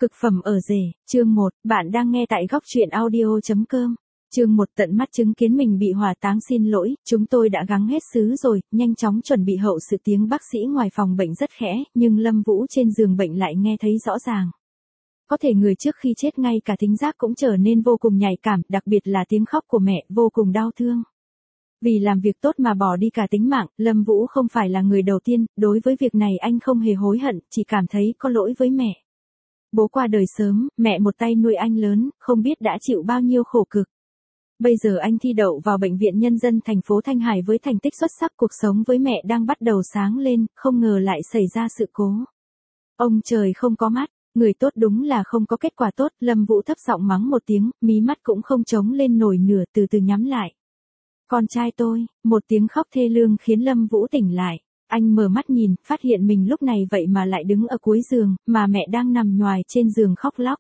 Cực phẩm ở rể, chương 1, bạn đang nghe tại góc truyện audio.com. Chương 1 tận mắt chứng kiến mình bị hỏa táng xin lỗi, chúng tôi đã gắng hết xứ rồi, nhanh chóng chuẩn bị hậu sự tiếng bác sĩ ngoài phòng bệnh rất khẽ, nhưng Lâm Vũ trên giường bệnh lại nghe thấy rõ ràng. Có thể người trước khi chết ngay cả thính giác cũng trở nên vô cùng nhạy cảm, đặc biệt là tiếng khóc của mẹ, vô cùng đau thương. Vì làm việc tốt mà bỏ đi cả tính mạng, Lâm Vũ không phải là người đầu tiên, đối với việc này anh không hề hối hận, chỉ cảm thấy có lỗi với mẹ. Bố qua đời sớm, mẹ một tay nuôi anh lớn, không biết đã chịu bao nhiêu khổ cực. Bây giờ anh thi đậu vào Bệnh viện Nhân dân thành phố Thanh Hải với thành tích xuất sắc, cuộc sống với mẹ đang bắt đầu sáng lên, không ngờ lại xảy ra sự cố. Ông trời không có mắt, người tốt đúng là không có kết quả tốt, Lâm Vũ thấp giọng mắng một tiếng, mí mắt cũng không chống lên nổi nửa, từ từ nhắm lại. Con trai tôi, một tiếng khóc thê lương khiến Lâm Vũ tỉnh lại. Anh mở mắt nhìn, phát hiện mình lúc này vậy mà lại đứng ở cuối giường, mà mẹ đang nằm nhoài trên giường khóc lóc.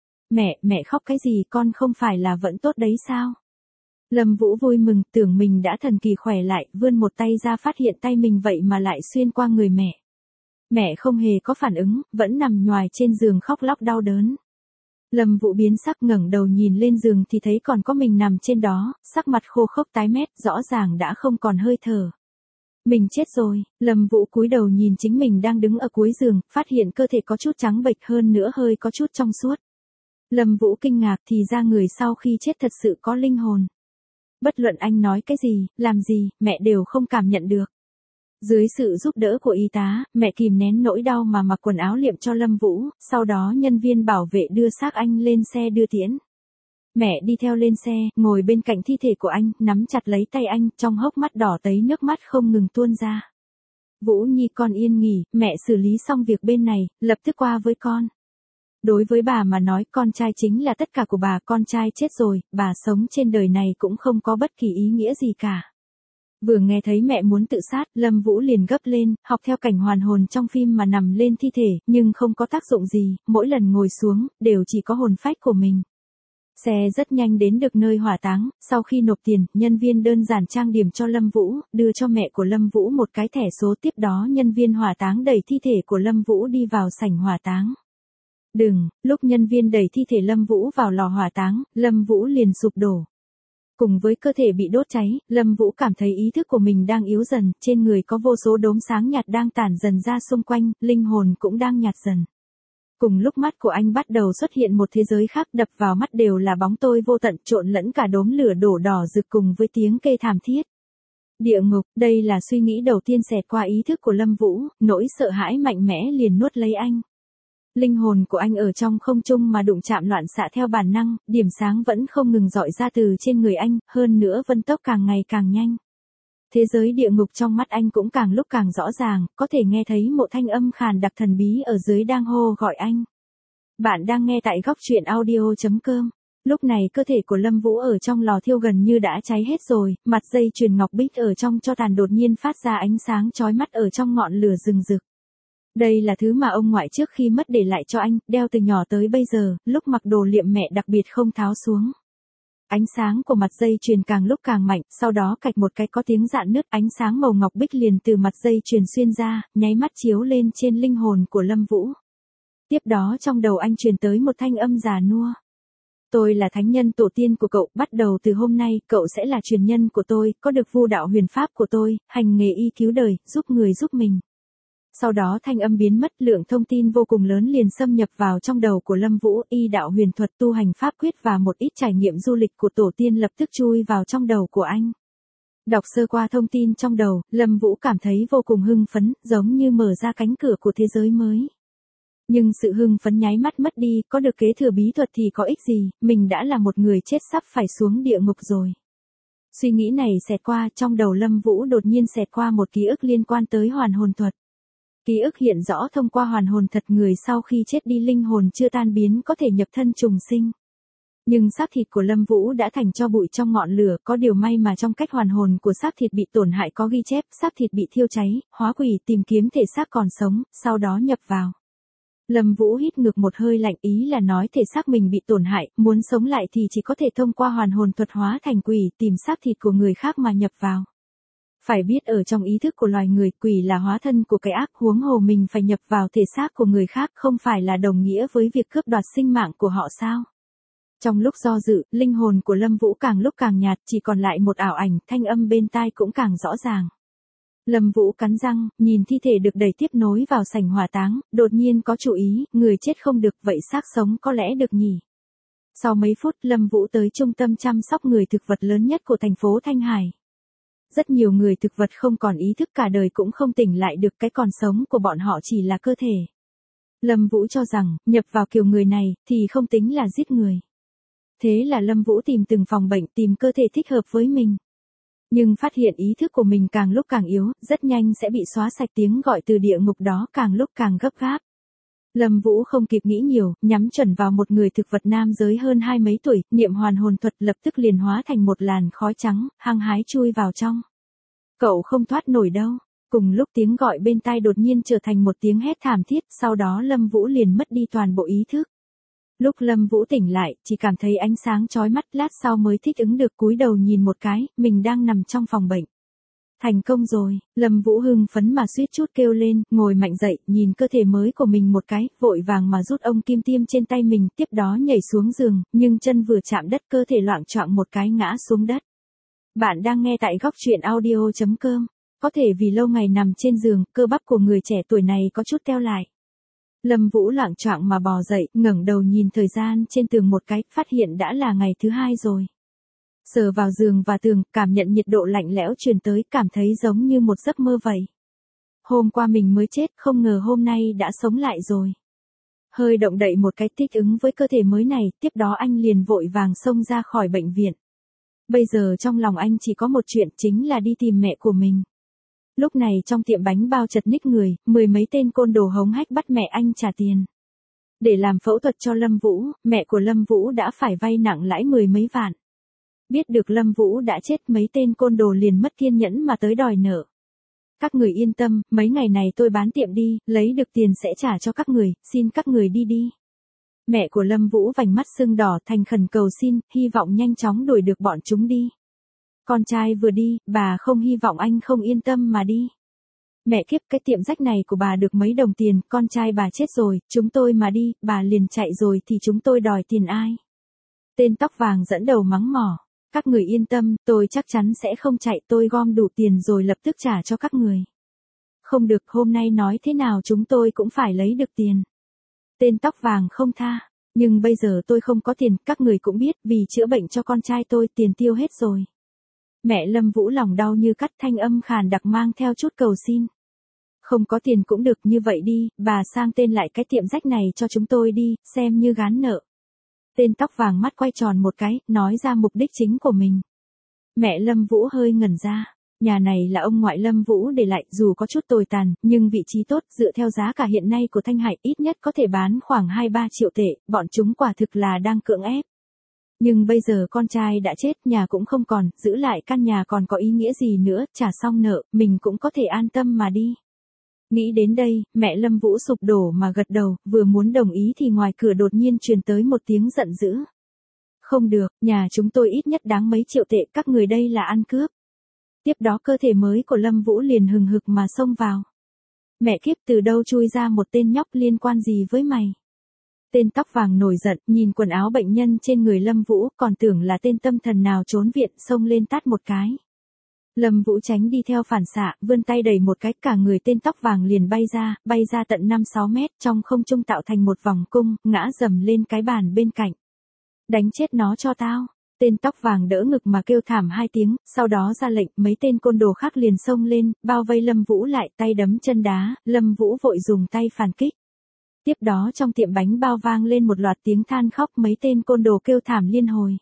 Mẹ khóc cái gì, con không phải là vẫn tốt đấy sao? Lâm Vũ vui mừng, tưởng mình đã thần kỳ khỏe lại, vươn một tay ra phát hiện tay mình vậy mà lại xuyên qua người mẹ. Mẹ không hề có phản ứng, vẫn nằm nhoài trên giường khóc lóc đau đớn. Lâm Vũ biến sắc, ngẩng đầu nhìn lên giường thì thấy còn có mình nằm trên đó, sắc mặt khô khốc tái mét, rõ ràng đã không còn hơi thở. Mình chết rồi, Lâm Vũ cúi đầu nhìn chính mình đang đứng ở cuối giường, phát hiện cơ thể có chút trắng bệch, hơn nữa hơi có chút trong suốt. Lâm Vũ kinh ngạc, thì ra người sau khi chết thật sự có linh hồn. Bất luận anh nói cái gì, làm gì, mẹ đều không cảm nhận được. Dưới sự giúp đỡ của y tá, mẹ kìm nén nỗi đau mà mặc quần áo liệm cho Lâm Vũ, sau đó nhân viên bảo vệ đưa xác anh lên xe đưa tiễn. Mẹ đi theo lên xe, ngồi bên cạnh thi thể của anh, nắm chặt lấy tay anh, trong hốc mắt đỏ tấy nước mắt không ngừng tuôn ra. Vũ Nhi, con yên nghỉ, mẹ xử lý xong việc bên này, lập tức qua với con. Đối với bà mà nói, con trai chính là tất cả của bà, con trai chết rồi, bà sống trên đời này cũng không có bất kỳ ý nghĩa gì cả. Vừa nghe thấy mẹ muốn tự sát, Lâm Vũ liền gấp lên, học theo cảnh hoàn hồn trong phim mà nằm lên thi thể, nhưng không có tác dụng gì, mỗi lần ngồi xuống, đều chỉ có hồn phách của mình. Xe rất nhanh đến được nơi hỏa táng, sau khi nộp tiền, nhân viên đơn giản trang điểm cho Lâm Vũ, đưa cho mẹ của Lâm Vũ một cái thẻ số, tiếp đó nhân viên hỏa táng đẩy thi thể của Lâm Vũ đi vào sảnh hỏa táng. Lúc nhân viên đẩy thi thể Lâm Vũ vào lò hỏa táng, Lâm Vũ liền sụp đổ. Cùng với cơ thể bị đốt cháy, Lâm Vũ cảm thấy ý thức của mình đang yếu dần, trên người có vô số đốm sáng nhạt đang tản dần ra xung quanh, linh hồn cũng đang nhạt dần. Cùng lúc mắt của anh bắt đầu xuất hiện một thế giới khác, đập vào mắt đều là bóng tối vô tận, trộn lẫn cả đốm lửa đổ đỏ rực cùng với tiếng kêu thảm thiết. Địa ngục, đây là suy nghĩ đầu tiên xẹt qua ý thức của Lâm Vũ, nỗi sợ hãi mạnh mẽ liền nuốt lấy anh. Linh hồn của anh ở trong không trung mà đụng chạm loạn xạ theo bản năng, điểm sáng vẫn không ngừng rọi ra từ trên người anh, hơn nữa vân tốc càng ngày càng nhanh. Thế giới địa ngục trong mắt anh cũng càng lúc càng rõ ràng, có thể nghe thấy một thanh âm khàn đặc thần bí ở dưới đang hô gọi anh. Bạn đang nghe tại góc truyện audio.com. Lúc này cơ thể của Lâm Vũ ở trong lò thiêu gần như đã cháy hết rồi, mặt dây chuyền ngọc bích ở trong tro tàn đột nhiên phát ra ánh sáng chói mắt ở trong ngọn lửa rừng rực. Đây là thứ mà ông ngoại trước khi mất để lại cho anh, đeo từ nhỏ tới bây giờ, lúc mặc đồ liệm mẹ đặc biệt không tháo xuống. Ánh sáng của mặt dây chuyền càng lúc càng mạnh, sau đó cạch một cái có tiếng rạn nứt, ánh sáng màu ngọc bích liền từ mặt dây chuyền xuyên ra, nháy mắt chiếu lên trên linh hồn của Lâm Vũ. Tiếp đó trong đầu anh truyền tới một thanh âm già nua. Tôi là thánh nhân tổ tiên của cậu, bắt đầu từ hôm nay, cậu sẽ là truyền nhân của tôi, có được vu đạo huyền pháp của tôi, hành nghề y cứu đời, giúp người giúp mình. Sau đó thanh âm biến mất, lượng thông tin vô cùng lớn liền xâm nhập vào trong đầu của Lâm Vũ, y đạo huyền thuật, tu hành pháp quyết và một ít trải nghiệm du lịch của tổ tiên lập tức chui vào trong đầu của anh. Đọc sơ qua thông tin trong đầu, Lâm Vũ cảm thấy vô cùng hưng phấn, giống như mở ra cánh cửa của thế giới mới. Nhưng sự hưng phấn nháy mắt mất đi, có được kế thừa bí thuật thì có ích gì, mình đã là một người chết sắp phải xuống địa ngục rồi. Suy nghĩ này xẹt qua, trong đầu Lâm Vũ đột nhiên xẹt qua một ký ức liên quan tới hoàn hồn thuật. Ký ức hiện rõ thông qua hoàn hồn thật, người sau khi chết đi linh hồn chưa tan biến có thể nhập thân trùng sinh. Nhưng xác thịt của Lâm Vũ đã thành tro bụi trong ngọn lửa, có điều may mà trong cách hoàn hồn của xác thịt bị tổn hại có ghi chép, xác thịt bị thiêu cháy, hóa quỷ tìm kiếm thể xác còn sống, sau đó nhập vào. Lâm Vũ hít ngược một hơi lạnh, ý là nói thể xác mình bị tổn hại, muốn sống lại thì chỉ có thể thông qua hoàn hồn thuật hóa thành quỷ, tìm xác thịt của người khác mà nhập vào. Phải biết ở trong ý thức của loài người, quỷ là hóa thân của cái ác, huống hồ mình phải nhập vào thể xác của người khác không phải là đồng nghĩa với việc cướp đoạt sinh mạng của họ sao? Trong lúc do dự, linh hồn của Lâm Vũ càng lúc càng nhạt, chỉ còn lại một ảo ảnh, thanh âm bên tai cũng càng rõ ràng. Lâm Vũ cắn răng, nhìn thi thể được đẩy tiếp nối vào sảnh hỏa táng, đột nhiên có chủ ý, người chết không được, vậy xác sống có lẽ được nhỉ. Sau mấy phút, Lâm Vũ tới trung tâm chăm sóc người thực vật lớn nhất của thành phố Thanh Hải. Rất nhiều người thực vật không còn ý thức, cả đời cũng không tỉnh lại được, cái còn sống của bọn họ chỉ là cơ thể. Lâm Vũ cho rằng, nhập vào kiểu người này, thì không tính là giết người. Thế là Lâm Vũ tìm từng phòng bệnh, tìm cơ thể thích hợp với mình. Nhưng phát hiện ý thức của mình càng lúc càng yếu, rất nhanh sẽ bị xóa sạch, tiếng gọi từ địa ngục đó càng lúc càng gấp gáp. Lâm Vũ không kịp nghĩ nhiều, nhắm chuẩn vào một người thực vật nam giới hơn 20 mấy tuổi, niệm hoàn hồn thuật lập tức liền hóa thành một làn khói trắng, hăng hái chui vào trong. Cậu không thoát nổi đâu. Cùng lúc tiếng gọi bên tai đột nhiên trở thành một tiếng hét thảm thiết, sau đó Lâm Vũ liền mất đi toàn bộ ý thức. Lúc Lâm Vũ tỉnh lại, chỉ cảm thấy ánh sáng chói mắt, lát sau mới thích ứng được, cúi đầu nhìn một cái, mình đang nằm trong phòng bệnh. Thành công rồi, Lâm Vũ hưng phấn mà suýt chút kêu lên, ngồi mạnh dậy, nhìn cơ thể mới của mình một cái, vội vàng mà rút ông kim tiêm trên tay mình, tiếp đó nhảy xuống giường, nhưng chân vừa chạm đất cơ thể loạng choạng một cái ngã xuống đất. Bạn đang nghe tại góc truyện audio.com. Có thể vì lâu ngày nằm trên giường, cơ bắp của người trẻ tuổi này có chút teo lại. Lâm Vũ loạng choạng mà bò dậy, ngẩng đầu nhìn thời gian trên tường một cái, phát hiện đã là ngày thứ 2 rồi. Sờ vào giường và tường, cảm nhận nhiệt độ lạnh lẽo truyền tới, cảm thấy giống như một giấc mơ vậy. Hôm qua mình mới chết, không ngờ hôm nay đã sống lại rồi. Hơi động đậy một cái, thích ứng với cơ thể mới này, tiếp đó anh liền vội vàng xông ra khỏi bệnh viện. Bây giờ trong lòng anh chỉ có một chuyện, chính là đi tìm mẹ của mình. Lúc này trong tiệm bánh bao chật ních người, 10 mấy tên côn đồ hống hách bắt mẹ anh trả tiền. Để làm phẫu thuật cho Lâm Vũ, mẹ của Lâm Vũ đã phải vay nặng lãi 10 mấy vạn. Biết được Lâm Vũ đã chết, mấy tên côn đồ liền mất kiên nhẫn mà tới đòi nợ. Các người yên tâm, mấy ngày này tôi bán tiệm đi, lấy được tiền sẽ trả cho các người, xin các người đi đi. Mẹ của Lâm Vũ vành mắt sưng đỏ, thành khẩn cầu xin, hy vọng nhanh chóng đuổi được bọn chúng đi. Con trai vừa đi, bà không hy vọng anh không yên tâm mà đi. Mẹ kiếp, cái tiệm rách này của bà được mấy đồng tiền, con trai bà chết rồi, chúng tôi mà đi, bà liền chạy rồi thì chúng tôi đòi tiền ai? Tên tóc vàng dẫn đầu mắng mỏ. Các người yên tâm, tôi chắc chắn sẽ không chạy, tôi gom đủ tiền rồi lập tức trả cho các người. Không được, hôm nay nói thế nào chúng tôi cũng phải lấy được tiền. Tên tóc vàng không tha. Nhưng bây giờ tôi không có tiền, các người cũng biết, vì chữa bệnh cho con trai tôi, tiền tiêu hết rồi. Mẹ Lâm Vũ lòng đau như cắt, thanh âm khàn đặc mang theo chút cầu xin. Không có tiền cũng được, như vậy đi, bà sang tên lại cái tiệm rách này cho chúng tôi đi, xem như gán nợ. Tên tóc vàng mắt quay tròn một cái, nói ra mục đích chính của mình. Mẹ Lâm Vũ hơi ngẩn ra. Nhà này là ông ngoại Lâm Vũ để lại, dù có chút tồi tàn, nhưng vị trí tốt, dựa theo giá cả hiện nay của Thanh Hải, ít nhất có thể bán khoảng 2-3 triệu tệ, bọn chúng quả thực là đang cưỡng ép. Nhưng bây giờ con trai đã chết, nhà cũng không còn, giữ lại căn nhà còn có ý nghĩa gì nữa, trả xong nợ, mình cũng có thể an tâm mà đi. Nghĩ đến đây, mẹ Lâm Vũ sụp đổ mà gật đầu, vừa muốn đồng ý thì ngoài cửa đột nhiên truyền tới một tiếng giận dữ. Không được, nhà chúng tôi ít nhất đáng mấy triệu tệ, các người đây là ăn cướp. Tiếp đó cơ thể mới của Lâm Vũ liền hừng hực mà xông vào. Mẹ kiếp, từ đâu chui ra một tên nhóc, liên quan gì với mày? Tên tóc vàng nổi giận, nhìn quần áo bệnh nhân trên người Lâm Vũ, còn tưởng là tên tâm thần nào trốn viện, xông lên tát một cái. Lâm Vũ tránh đi theo phản xạ, vươn tay đẩy một cái, cả người tên tóc vàng liền bay ra tận 5-6 mét, trong không trung tạo thành một vòng cung, ngã dầm lên cái bàn bên cạnh. Đánh chết nó cho tao. Tên tóc vàng đỡ ngực mà kêu thảm 2 tiếng, sau đó ra lệnh, mấy tên côn đồ khác liền xông lên, bao vây Lâm Vũ lại, tay đấm chân đá, Lâm Vũ vội dùng tay phản kích. Tiếp đó trong tiệm bánh bao vang lên một loạt tiếng than khóc, mấy tên côn đồ kêu thảm liên hồi.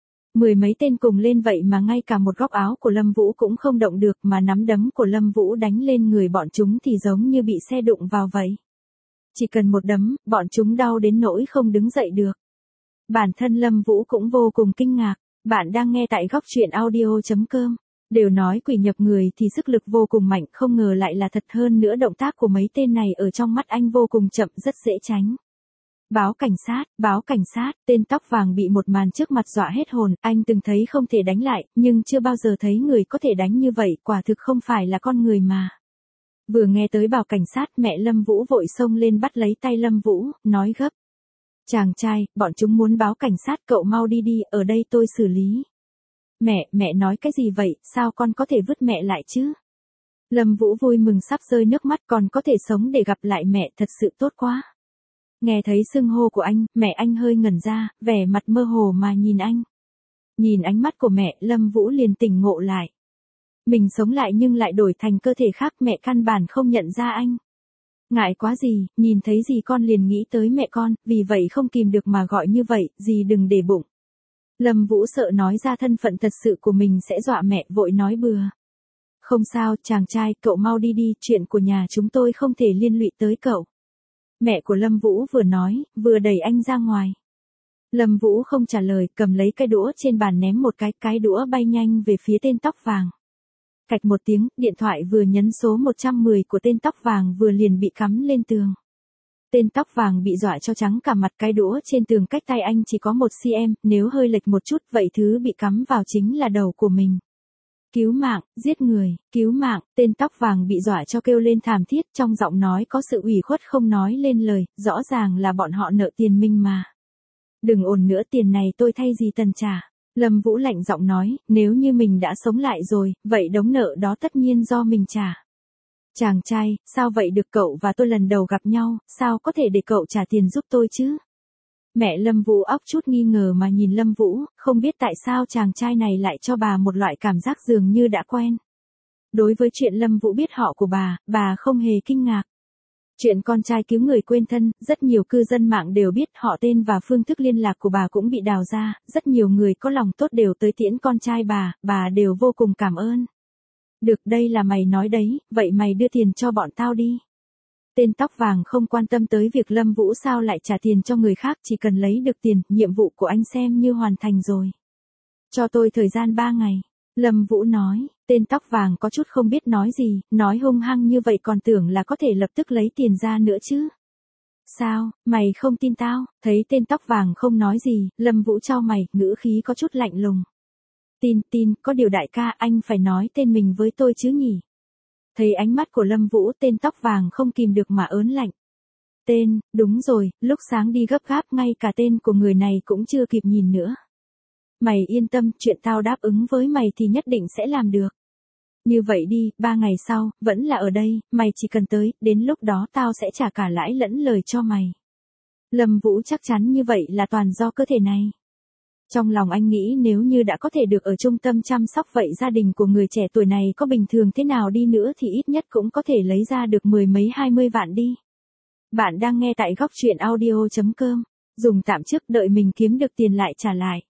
10 mấy tên cùng lên vậy mà ngay cả một góc áo của Lâm Vũ cũng không động được, mà nắm đấm của Lâm Vũ đánh lên người bọn chúng thì giống như bị xe đụng vào vậy. Chỉ cần một đấm, bọn chúng đau đến nỗi không đứng dậy được. Bản thân Lâm Vũ cũng vô cùng kinh ngạc. Bạn đang nghe tại góc truyện audio.com. Đều nói quỷ nhập người thì sức lực vô cùng mạnh, không ngờ lại là thật, hơn nữa động tác của mấy tên này ở trong mắt anh vô cùng chậm, rất dễ tránh. báo cảnh sát, tên tóc vàng bị một màn trước mặt dọa hết hồn, anh từng thấy không thể đánh lại, nhưng chưa bao giờ thấy người có thể đánh như vậy, quả thực không phải là con người mà. Vừa nghe tới bảo cảnh sát, mẹ Lâm Vũ vội xông lên bắt lấy tay Lâm Vũ, nói gấp. Chàng trai, bọn chúng muốn báo cảnh sát, cậu mau đi đi, ở đây tôi xử lý. Mẹ nói cái gì vậy, sao con có thể vứt mẹ lại chứ? Lâm Vũ vui mừng sắp rơi nước mắt, còn có thể sống để gặp lại mẹ, thật sự tốt quá. Nghe thấy xưng hô của anh, mẹ anh hơi ngẩn ra, vẻ mặt mơ hồ mà nhìn anh. Nhìn ánh mắt của mẹ, Lâm Vũ liền tỉnh ngộ lại. Mình sống lại nhưng lại đổi thành cơ thể khác, mẹ căn bản không nhận ra anh. Ngại quá gì, nhìn thấy gì con liền nghĩ tới mẹ con, vì vậy không kìm được mà gọi như vậy, gì đừng để bụng. Lâm Vũ sợ nói ra thân phận thật sự của mình sẽ dọa mẹ, vội nói bừa. Không sao, chàng trai, cậu mau đi đi, chuyện của nhà chúng tôi không thể liên lụy tới cậu. Mẹ của Lâm Vũ vừa nói, vừa đẩy anh ra ngoài. Lâm Vũ không trả lời, cầm lấy cái đũa trên bàn ném một cái đũa bay nhanh về phía tên tóc vàng. Cạch một tiếng, điện thoại vừa nhấn số 110 của tên tóc vàng vừa liền bị cắm lên tường. Tên tóc vàng bị dọa cho trắng cả mặt, cái đũa trên tường cách tay anh chỉ có 1 cm, nếu hơi lệch một chút vậy thứ bị cắm vào chính là đầu của mình. Cứu mạng, giết người, cứu mạng, tên tóc vàng bị dọa cho kêu lên thảm thiết, trong giọng nói có sự ủy khuất không nói lên lời, rõ ràng là bọn họ nợ tiền mình mà. Đừng ồn nữa, tiền này tôi thay gì tần trả. Lâm Vũ lạnh giọng nói, nếu như mình đã sống lại rồi, vậy đống nợ đó tất nhiên do mình trả. Chàng trai, sao vậy được, cậu và tôi lần đầu gặp nhau, sao có thể để cậu trả tiền giúp tôi chứ? Mẹ Lâm Vũ óc chút nghi ngờ mà nhìn Lâm Vũ, không biết tại sao chàng trai này lại cho bà một loại cảm giác dường như đã quen. Đối với chuyện Lâm Vũ biết họ của bà không hề kinh ngạc. Chuyện con trai cứu người quên thân, rất nhiều cư dân mạng đều biết, họ tên và phương thức liên lạc của bà cũng bị đào ra, rất nhiều người có lòng tốt đều tới tiễn con trai bà đều vô cùng cảm ơn. Được, đây là mày nói đấy, vậy mày đưa tiền cho bọn tao đi. Tên tóc vàng không quan tâm tới việc Lâm Vũ sao lại trả tiền cho người khác, chỉ cần lấy được tiền, nhiệm vụ của anh xem như hoàn thành rồi. Cho tôi thời gian 3 ngày. Lâm Vũ nói, tên tóc vàng có chút không biết nói gì, nói hung hăng như vậy còn tưởng là có thể lập tức lấy tiền ra nữa chứ. Sao, mày không tin tao? Thấy tên tóc vàng không nói gì, Lâm Vũ chau mày, ngữ khí có chút lạnh lùng. Tin, có điều đại ca anh phải nói tên mình với tôi chứ nhỉ? Thấy ánh mắt của Lâm Vũ, tên tóc vàng không kìm được mà ớn lạnh. Tên, đúng rồi, lúc sáng đi gấp gáp ngay cả tên của người này cũng chưa kịp nhìn nữa. Mày yên tâm, chuyện tao đáp ứng với mày thì nhất định sẽ làm được. Như vậy đi, 3 ngày sau, vẫn là ở đây, mày chỉ cần tới, đến lúc đó tao sẽ trả cả lãi lẫn lời cho mày. Lâm Vũ chắc chắn như vậy là toàn do cơ thể này. Trong lòng anh nghĩ nếu như đã có thể được ở trung tâm chăm sóc vậy gia đình của người trẻ tuổi này có bình thường thế nào đi nữa thì ít nhất cũng có thể lấy ra được 10 mấy 20 vạn đi. Bạn đang nghe tại góc truyện audio.com, dùng tạm trước đợi mình kiếm được tiền lại trả lại.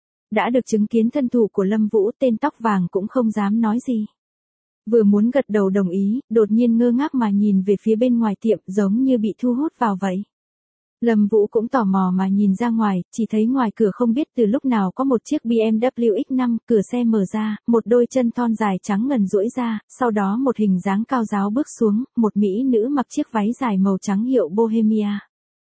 Đã được chứng kiến thân thủ của Lâm Vũ, tên tóc vàng cũng không dám nói gì. Vừa muốn gật đầu đồng ý, đột nhiên ngơ ngác mà nhìn về phía bên ngoài tiệm giống như bị thu hút vào vậy. Lâm Vũ cũng tò mò mà nhìn ra ngoài, chỉ thấy ngoài cửa không biết từ lúc nào có một chiếc BMW X5, cửa xe mở ra, một đôi chân thon dài trắng ngần duỗi ra, sau đó một hình dáng cao ráo bước xuống, một mỹ nữ mặc chiếc váy dài màu trắng hiệu Bohemia.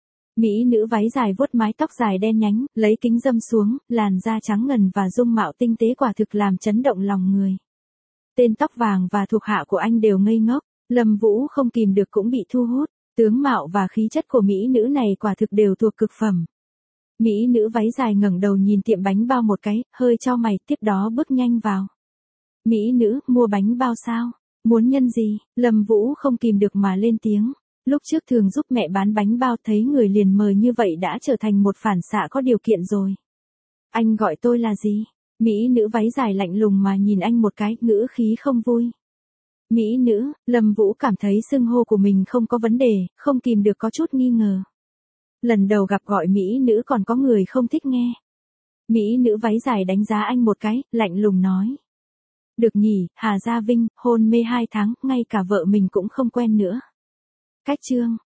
Mỹ nữ váy dài vuốt mái tóc dài đen nhánh, lấy kính râm xuống, làn da trắng ngần và dung mạo tinh tế quả thực làm chấn động lòng người. Tên tóc vàng và thuộc hạ của anh đều ngây ngốc, Lâm Vũ không kìm được cũng bị thu hút. Tướng mạo và khí chất của mỹ nữ này quả thực đều thuộc cực phẩm. Mỹ nữ váy dài ngẩng đầu nhìn tiệm bánh bao một cái, hơi chau mày, tiếp đó bước nhanh vào. Mỹ nữ, mua bánh bao sao? Muốn nhân gì? Lâm Vũ không kìm được mà lên tiếng. Lúc trước thường giúp mẹ bán bánh bao thấy người liền mời như vậy đã trở thành một phản xạ có điều kiện rồi. Anh gọi tôi là gì? Mỹ nữ váy dài lạnh lùng mà nhìn anh một cái, ngữ khí không vui. Mỹ nữ, Lâm Vũ cảm thấy xưng hô của mình không có vấn đề, không kìm được có chút nghi ngờ. Lần đầu gặp gọi Mỹ nữ còn có người không thích nghe. Mỹ nữ váy dài đánh giá anh một cái, lạnh lùng nói. Được nhỉ, Hà Gia Vinh, hôn mê 2 tháng, ngay cả vợ mình cũng không quen nữa. Cách chương,